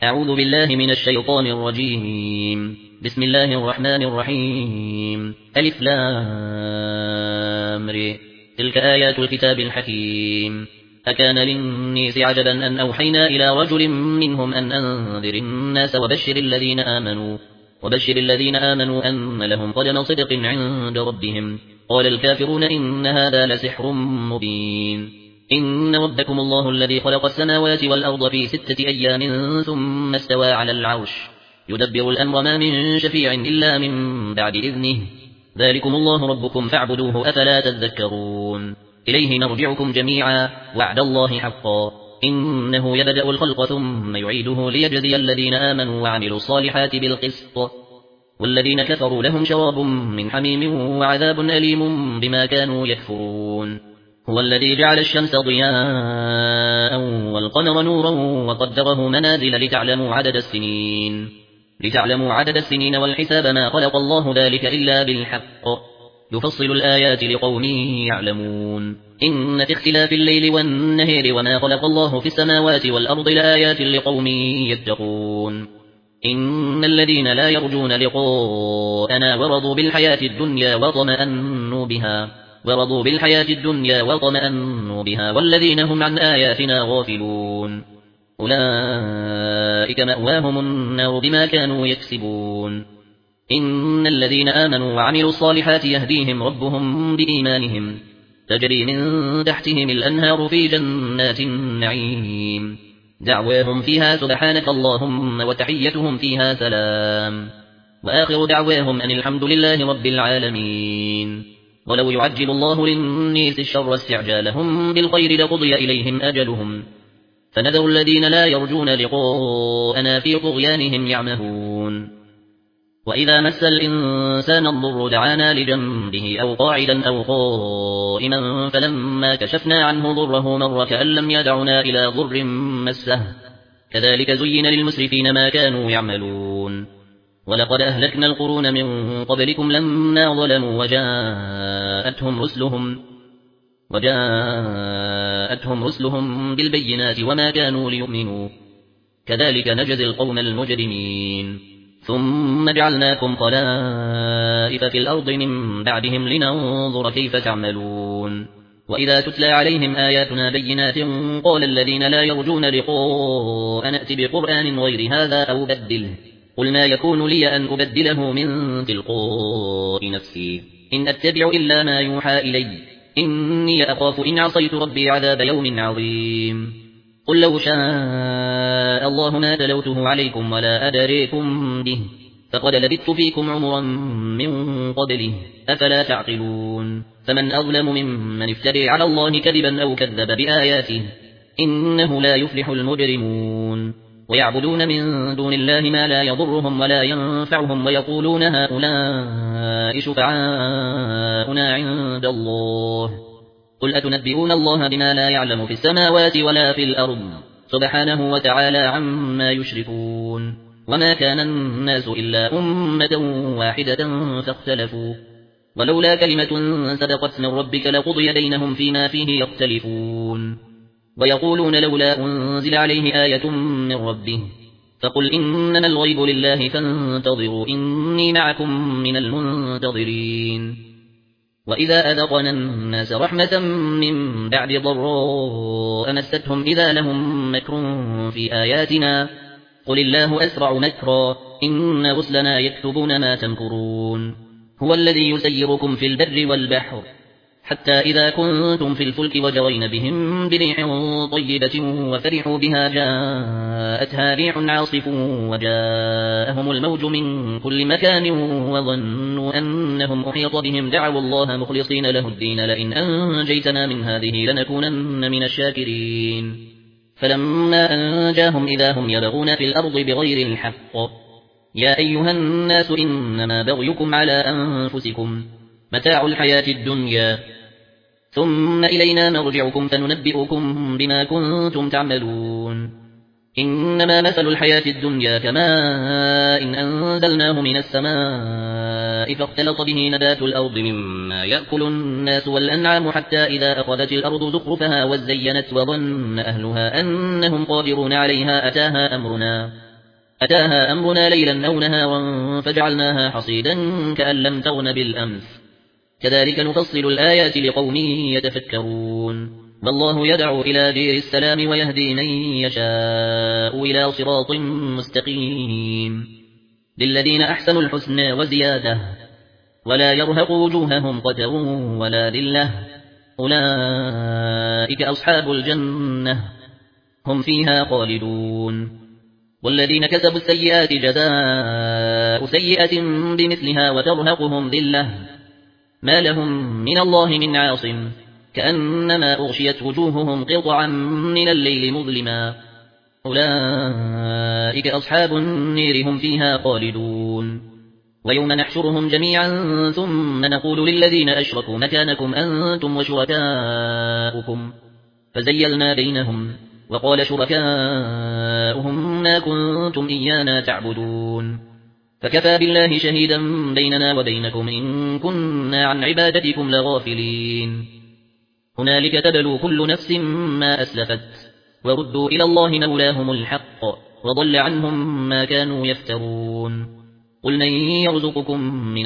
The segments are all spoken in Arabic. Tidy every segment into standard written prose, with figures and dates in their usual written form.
أعوذ بالله من الشيطان الرجيم. بسم الله الرحمن الرحيم. ألف لام ر. تلك آيات الكتاب الحكيم. أكان للناس عجبا أن أوحينا إلى رجل منهم أن أنذر الناس وبشر الذين آمنوا أن لهم قدم صدق عند ربهم. قال الكافرون إن هذا لسحر مبين. إن ربكم الله الذي خلق السماوات والأرض في 6 أيام ثم استوى على العرش يدبر الأمر ما من شفيع إلا من بعد إذنه. ذلكم الله ربكم فاعبدوه أفلا تذكرون. إليه مرجعكم جميعا وعد الله حقا. إنه يبدأ الخلق ثم يعيده ليجزي الذين آمنوا وعملوا الصالحات بالقسط والذين كفروا لهم شراب من حميم وعذاب أليم بما كانوا يكفرون. هو الذي جعل الشمس ضياء والقمر نورا وقدره منازل لتعلموا عدد السنين والحساب ما خلق الله ذلك إلا بالحق يفصل الآيات لقوم يعلمون. إن في اختلاف الليل والنهار وما خلق الله في السماوات والأرض لآيات لقوم يتقون. إن الذين لا يرجون لقاءنا ورضوا بالحياة الدنيا وطمأنوا بها والذين هم عن آياتنا غافلون أولئك مأواهم النار بما كانوا يكسبون. إن الذين آمنوا وعملوا الصالحات يهديهم ربهم بإيمانهم تجري من تحتهم الأنهار في جنات النعيم دعواهم فيها سبحانك اللهم وتحيتهم فيها سلام وآخر دعواهم أن الحمد لله رب العالمين. ولو يعجل الله للناس الشر استعجالهم بالخير لقضي إليهم أجلهم فنذر الذين لا يرجون لقاءنا في طغيانهم يعمهون. وإذا مس الإنسان الضر دعانا لجنبه أو قاعدا أو قائما فلما كشفنا عنه ضره مر كأن لم يدعنا إلى ضر مسه كذلك زين للمسرفين ما كانوا يعملون. ولقد أهلكنا القرون من قبلكم لما ظلموا وجاءتهم رسلهم بالبينات وما كانوا ليؤمنوا كذلك نجزي القوم المجرمين. ثم جعلناكم خلائف في الأرض من بعدهم لننظر كيف تعملون. وإذا تتلى عليهم آياتنا بينات قال الذين لا يرجون لقاء نأت بقرآن غير هذا أو بدله قل ما يكون لي أن أبدله من تلقاء نفسي إن أتبع إلا ما يوحى إلي إني أخاف إن عصيت ربي عذاب يوم عظيم. قل لو شاء الله ما تلوته عليكم ولا أدريكم به فقد لبثت فيكم عمرا من قبله أفلا تعقلون. فمن أظلم ممن افتري على الله كذبا أو كذب بآياته إنه لا يفلح المجرمون. ويعبدون من دون الله ما لا يضرهم ولا ينفعهم ويقولون هؤلاء شفعاؤنا عند الله قل أتنبئون الله بما لا يعلم في السماوات ولا في الأرض سبحانه وتعالى عما يشركون. وما كان الناس إلا أمة واحدة فاختلفوا ولولا كلمة سبقت من ربك لقضي بينهم فيما فيه يختلفون. ويقولون لولا أنزل عليه آية من ربه فقل إنما الغيب لله فانتظروا إني معكم من المنتظرين. وإذا أذقنا الناس رحمة من بعد ضراء مستهم إذا لهم مكر في آياتنا قل الله أسرع مكرا إن رسلنا يكتبون ما تمكرون. هو الذي يسيركم في البر والبحر حتى إذا كنتم في الفلك وجرين بهم بريح طيبة وفرحوا بها جاءتها ريح عاصف وجاءهم الموج من كل مكان وظنوا أنهم أحيط بهم دعوا الله مخلصين له الدين لئن أنجيتنا من هذه لنكونن من الشاكرين. فلما أنجاهم إذا هم يبغون في الأرض بغير الحق يا أيها الناس إنما بغيكم على أنفسكم متاع الحياة الدنيا ثم إلينا مرجعكم فننبئكم بما كنتم تعملون. إنما مثل الحياة الدنيا كماء إن أنزلناه من السماء فاختلط به نبات الأرض مما يأكل الناس والأنعام حتى إذا أخذت الأرض زخرفها وزينت وظن أهلها أنهم قادرون عليها أتاها أمرنا أتاها أمرنا ليلا أو نهارا فجعلناها حصيدا كأن لم تغن بالأمس كذلك نفصل الآيات لقوم يتفكرون والله يدعو إلى دير السلام ويهدي من يشاء إلى صراط مستقيم للذين أحسنوا الحسنى وزيادة ولا يرهق وجوههم قتر ولا ذلة أولئك أصحاب الجنة هم فيها خالدون والذين كسبوا السيئات جزاء سيئة بمثلها وترهقهم ذلة ما لهم من الله من عاصم كأنما أغشيت وجوههم قطعا من الليل مظلما أولئك أصحاب النير هم فيها خالدون ويوم نحشرهم جميعا ثم نقول للذين أشركوا مكانكم أنتم وشركاؤكم فزيلنا بينهم وقال شركاؤهم ما كنتم إيانا تعبدون فكفى بالله شهيدا بيننا وبينكم إن كنا عن عبادتكم لغافلين هنالك تبلو كل نفس ما أسلفت وردوا إلى الله مولاهم الحق وضل عنهم ما كانوا يفترون قل من يرزقكم من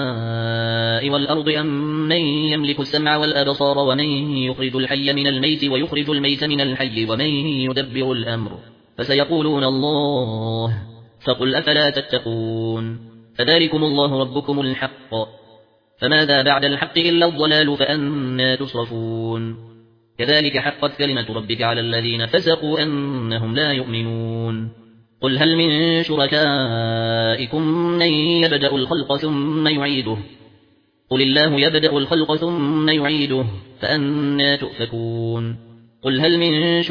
السماء والأرض أم من يملك السمع والأبصار ومن يخرج الحي من الميت ويخرج الميت من الحي ومن يدبر الأمر فسيقولون الله فقل أفلا تتقون فذلكم الله ربكم الحق فماذا بعد الحق إلا الضلال فأنا تصرفون كذلك حقت كلمة ربك على الذين فسقوا أنهم لا يؤمنون قل هل من شركائكم من يبدأ الخلق ثم يعيده قل الله يبدأ الخلق ثم يعيده فأنا تؤفكون قل هل من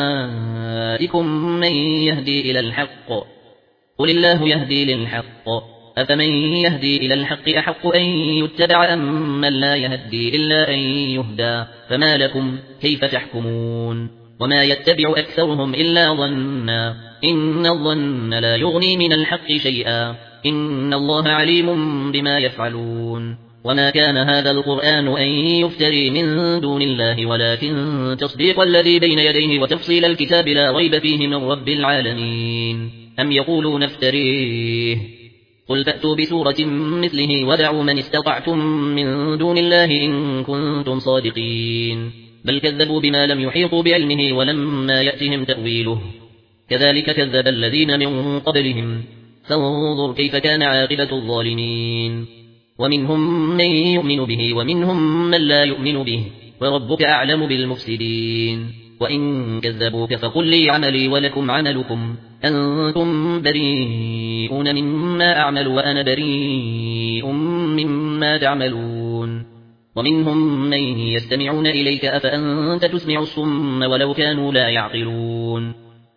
شركائكم من يهدي إلى الحق قل الله يهدي للحق أفمن يهدي إلى الحق أحق أن يتبع أم من لا يهدي إلا أن يهدى فما لكم كيف تحكمون وما يتبع أكثرهم إلا ظنا إن الظن لا يغني من الحق شيئا إن الله عليم بما يفعلون وما كان هذا القرآن أن يفتري من دون الله ولكن تصديق الذي بين يديه وتفصيل الكتاب لا ريب فيه من رب العالمين أم يقولون افتريه قل فأتوا بسورة مثله ودعوا من استطعتم من دون الله إن كنتم صادقين بل كذبوا بما لم يحيطوا بعلمه ولما يأتهم تأويله كذلك كذب الذين من قبلهم فانظر كيف كان عاقبة الظالمين ومنهم من يؤمن به ومنهم من لا يؤمن به وربك أعلم بالمفسدين وإن كذبوك فقل لي عملي ولكم عملكم أنتم بريئون مما أعمل وأنا بريء مما تعملون ومنهم من يستمعون إليك أفأنت تسمع الصم ولو كانوا لا يعقلون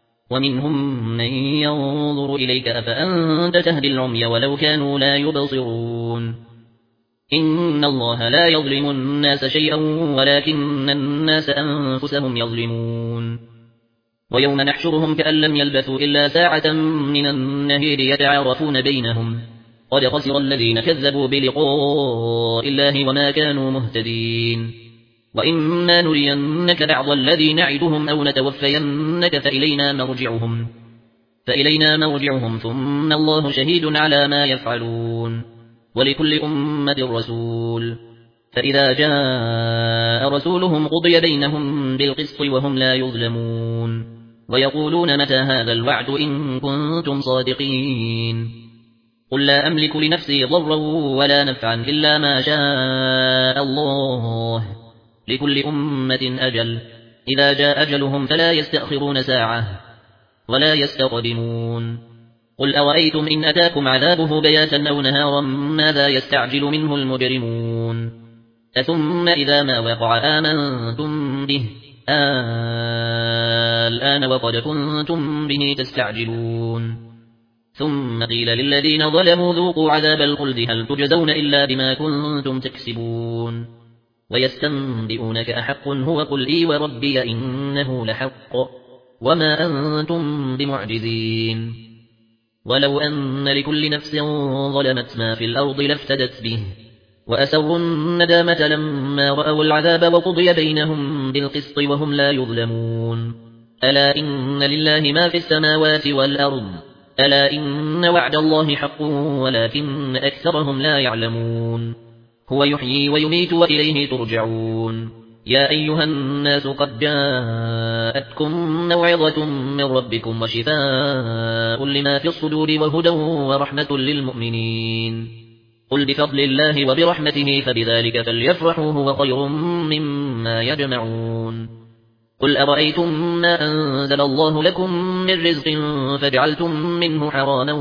ومنهم من ينظر إليك أفأنت تهدي العمي ولو كانوا لا يبصرون إن الله لا يظلم الناس شيئا ولكن الناس أنفسهم يظلمون ويوم نحشرهم كأن لم يلبثوا إلا ساعة من النهار يتعارفون بينهم قد خسر الذين كذبوا بلقاء الله وما كانوا مهتدين وإما نرينك بعض الذي نعدهم أو نتوفينك فإلينا مرجعهم ثم الله شهيد على ما يفعلون ولكل أمة رسول فإذا جاء رسولهم قضي بينهم بالقسط وهم لا يظلمون ويقولون متى هذا الوعد إن كنتم صادقين قل لا أملك لنفسي ضرا ولا نفعا إلا ما شاء الله لكل أمة أجل إذا جاء أجلهم فلا يستأخرون ساعة ولا يستقدمون قل أرأيتم إن أتاكم عذابه بياتا أو نهارا ماذا يستعجل منه المجرمون ثم إذا ما وقع آمنتم به الآن وقد كنتم به تستعجلون ثم قيل للذين ظلموا ذوقوا عذاب الخلد هل تجزون إلا بما كنتم تكسبون ويستنبئونك أحق هو قل إي وربي إنه لحق وما أنتم بمعجزين ولو أن لكل نفس ظلمت ما في الأرض لافتدت به وأسروا الندامة لما رأوا العذاب وقضي بينهم بالقسط وهم لا يظلمون ألا إن لله ما في السماوات والأرض ألا إن وعد الله حق ولكن أكثرهم لا يعلمون هو يحيي ويميت وإليه ترجعون يا أيها الناس قد جاءتكم موعظة من ربكم وشفاء لما في الصدور وهدى ورحمة للمؤمنين قل بفضل الله وبرحمته فبذلك فليفرحوا هو خير مما يجمعون قل أرأيتم ما أنزل الله لكم من رزق فجعلتم منه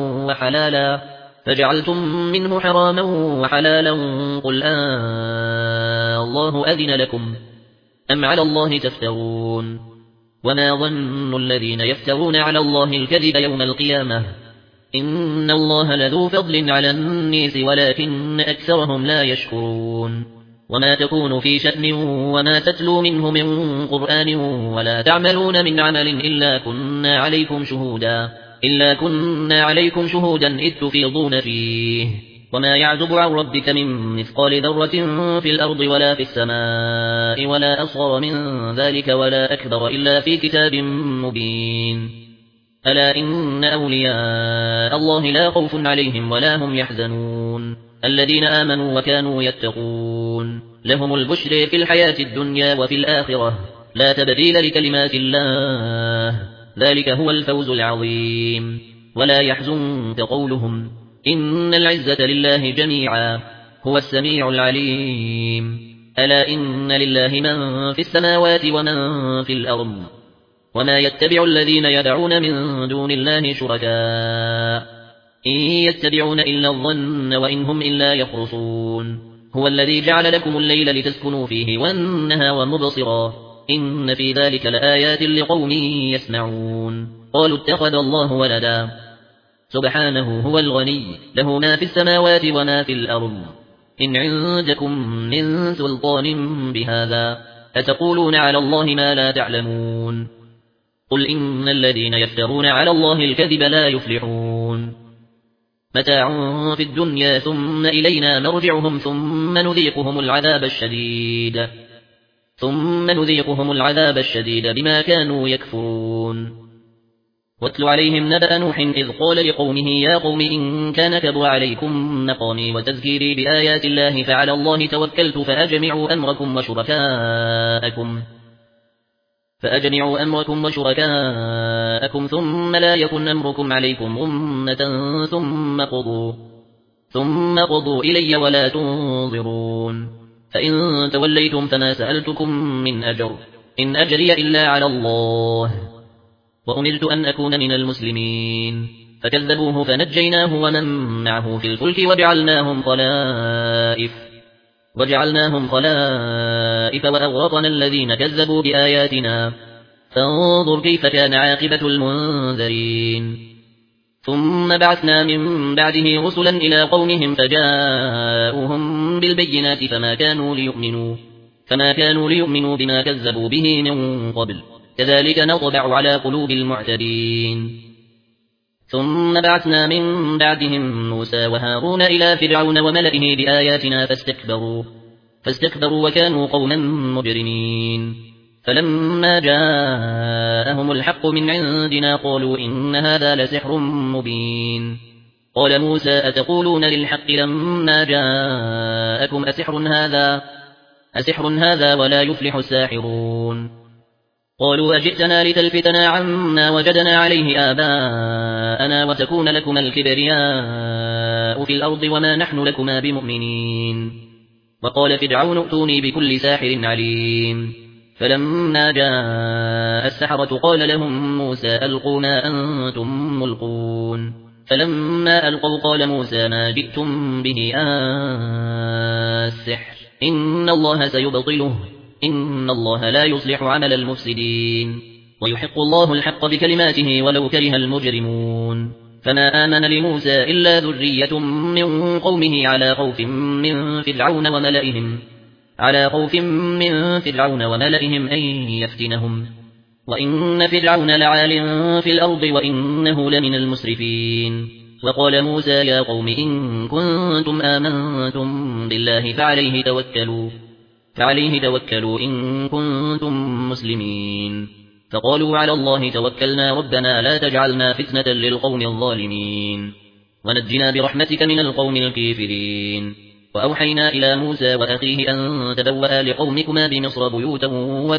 حراما وحلالا قل الله أذن لكم أم على الله تفترون وما ظن الذين يفترون على الله الكذب يوم القيامة إن الله لذو فضل على الناس ولكن أكثرهم لا يشكرون وما تكون في شأن وما تتلو منه من قرآن ولا تعملون من عمل إلا كنا عليكم شهودا إذ تفيضون فيه وما يعزب عن ربك من مثقال ذرة في الأرض ولا في السماء ولا أصغر من ذلك ولا أكبر إلا في كتاب مبين ألا إن أولياء الله لا خوف عليهم ولا هم يحزنون الذين آمنوا وكانوا يتقون لهم البشر في الحياة الدنيا وفي الآخرة لا تبديل لكلمات الله ذلك هو الفوز العظيم ولا يحزنك قولهم إن العزة لله جميعا هو السميع العليم ألا إن لله من في السماوات ومن في الأرض وما يتبع الذين يدعون من دون الله شركاء إن يتبعون إلا الظن وإن هم إلا يخرصون هو الذي جعل لكم الليل لتسكنوا فيه والنهار مبصرا إن في ذلك لآيات لقوم يسمعون قالوا اتخذ الله ولدا سبحانه هو الغني له ما في السماوات وما في الأرض إن عندكم من سلطان بهذا أتقولون على الله ما لا تعلمون قل إن الذين يفترون على الله الكذب لا يفلحون متاع في الدنيا ثم إلينا مرجعهم ثم نذيقهم العذاب الشديد بما كانوا يكفرون واتل عليهم نبأ نوح إذ قال لقومه يا قوم إن كان كبر عليكم مقامي وتذكيري بآيات الله فعلى الله توكلت فأجمعوا أمركم وشركاءكم ثم لا يكن أمركم عليكم غمة ثم قضوا إلي ولا تنظرون فإن توليتم فما سألتكم من أجر إن أجري إلا على الله وأمرت أن أكون من المسلمين فكذبوه فنجيناه ومن معه في الفلك وجعلناهم خلائف وأغرقنا الذين كذبوا بآياتنا فانظر كيف كان عاقبة المنذرين ثم بعثنا من بعده رسلا إلى قومهم فجاءوهم بالبينات فما كانوا ليؤمنوا بما كذبوا به من قبل كذلك نطبع على قلوب المعتدين ثم بعثنا من بعدهم موسى وهارون إلى فرعون وملئه بآياتنا فاستكبروا وكانوا قوما مجرمين فلما جاءهم الحق من عندنا قالوا إن هذا لسحر مبين قال موسى أتقولون للحق لما جاءكم أسحر هذا ولا يفلح الساحرون قالوا أجئتنا لتلفتنا عما وجدنا عليه آباءنا وتكون لكما الكبرياء في الأرض وما نحن لكما بمؤمنين وقال فرعون ائتوني بكل ساحر عليم فلما جاء السحرة قال لهم موسى ألقوا ما أنتم ملقون فلما ألقوا قال موسى ما جئتم به السحر إن الله سيبطله إن الله لا يصلح عمل المفسدين ويحق الله الحق بكلماته ولو كره المجرمون فما آمن لموسى إلا ذرية من قومه على خوف من فرعون وملئهم أن يفتنهم وإن فرعون لعال في الأرض وإنه لمن المسرفين وقال موسى يا قوم إن كنتم آمنتم بالله فعليه توكلوا إن كنتم مسلمين فقالوا على الله توكلنا ربنا لا تجعلنا فتنة للقوم الظالمين ونجنا برحمتك من القوم الكافرين. وأوحينا إلى موسى وأخيه أن تبوأ لقومكما بمصر بيوتا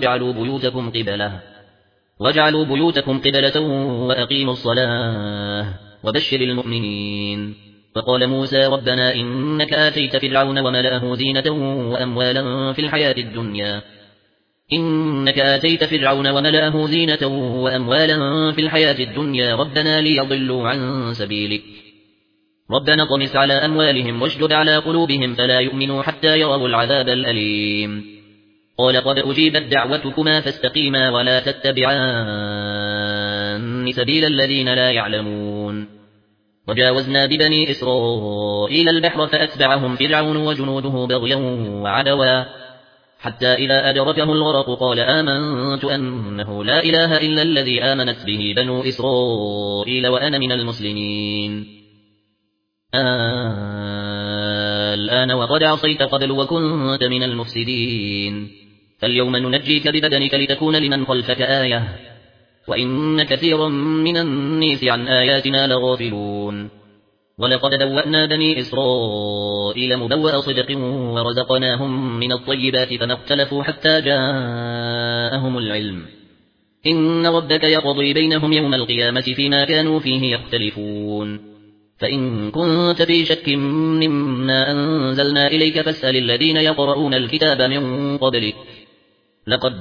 واجعلوا بيوتكم قبلة وأقيموا الصلاة وبشر المؤمنين. فقال موسى ربنا إنك آتيت فرعون وملأه زينة وأموالا في الحياة الدنيا ربنا ليضلوا عن سبيلك ربنا طمس على أموالهم واشدد على قلوبهم فلا يؤمنوا حتى يروا العذاب الأليم. قال قد أجيبت دعوتكما فاستقيما ولا تتبعان سبيل الذين لا يعلمون. وجاوزنا ببني إسرائيل البحر فأتبعهم فرعون وجنوده بغيا وعدوا حتى إذا أدركه الغرق قال آمنت أنه لا إله إلا الذي آمنت به بنو إسرائيل وأنا من المسلمين. الآن وقد عصيت قبل وكنت من المفسدين فاليوم ننجيك ببدنك لتكون لمن خلفك آية وإن كثيرا من الناس عن آياتنا لغافلون. ولقد بوأنا بني إسرائيل مبوأ صدق ورزقناهم من الطيبات فما اختلفوا حتى جاءهم العلم إن ربك يقضي بينهم يوم القيامة فيما كانوا فيه يختلفون. فإن كنت في شك مما أنزلنا إليك فاسأل الذين يقرؤون الكتاب من قبلك لقد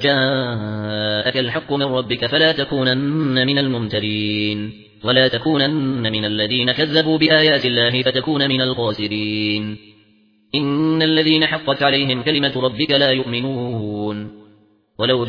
جاءك الحق من ربك فلا تكونن من الممترين ولا تكونن من الذين كذبوا بآيات الله فتكون من الخاسرين. إن الذين حقت عليهم كلمة ربك لا يؤمنون ولو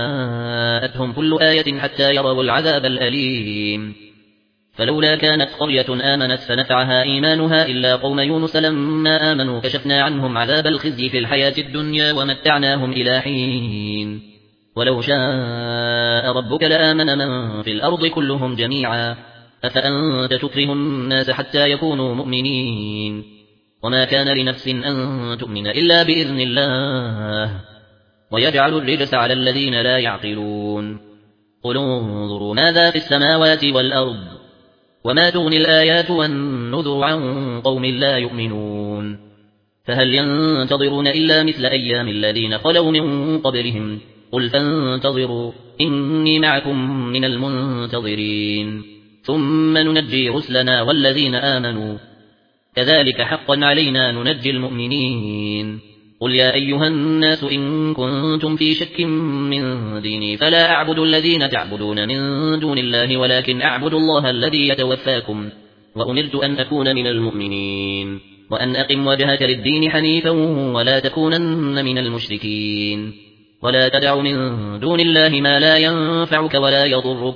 جاءتهم كل آية حتى يروا العذاب الأليم. فلولا كانت قرية آمنت فنفعها إيمانها إلا قوم يونس لما آمنوا كشفنا عنهم عذاب الخزي في الحياة الدنيا ومتعناهم إلى حين. ولو شاء ربك لآمن من في الأرض كلهم جميعا أفأنت تكره الناس حتى يكونوا مؤمنين وما كان لنفس أن تؤمن إلا بإذن الله ويجعل الرجس على الذين لا يعقلون. قل انظروا ماذا في السماوات والأرض وما تغني الآيات والنذر عن قوم لا يؤمنون. فهل ينتظرون إلا مثل أيام الذين خلوا من قبلهم قل فانتظروا إني معكم من المنتظرين ثم ننجي رسلنا والذين آمنوا كذلك حقا علينا ننجي المؤمنين. قل يا أيها الناس إن كنتم في شك من ديني فلا أعبد الذين تعبدون من دون الله ولكن أعبد الله الذي يتوفاكم وأمرت أن أكون من المؤمنين وأن أقم وجهك للدين حنيفا ولا تكونن من المشركين ولا تدع من دون الله ما لا ينفعك ولا يضرك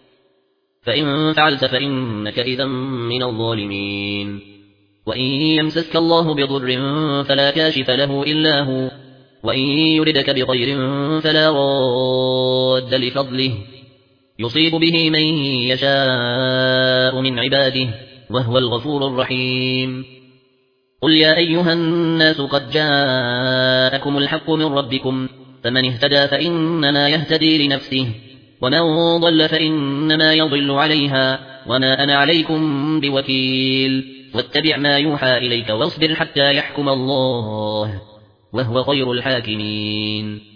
فإن فعلت فإنك إذا من الظالمين. وإن يمسسك الله بضر فلا كاشف له إلا هو وإن يردك بخير فلا راد لفضله يصيب به من يشاء من عباده وهو الغفور الرحيم. قل يا أيها الناس قد جاءكم الحق من ربكم فمن اهتدى فإنما يهتدي لنفسه ومن ضل فإنما يضل عليها وما أنا عليكم بوكيل. واتبع ما يوحى إليك واصبر حتى يحكم الله وهو خير الحاكمين.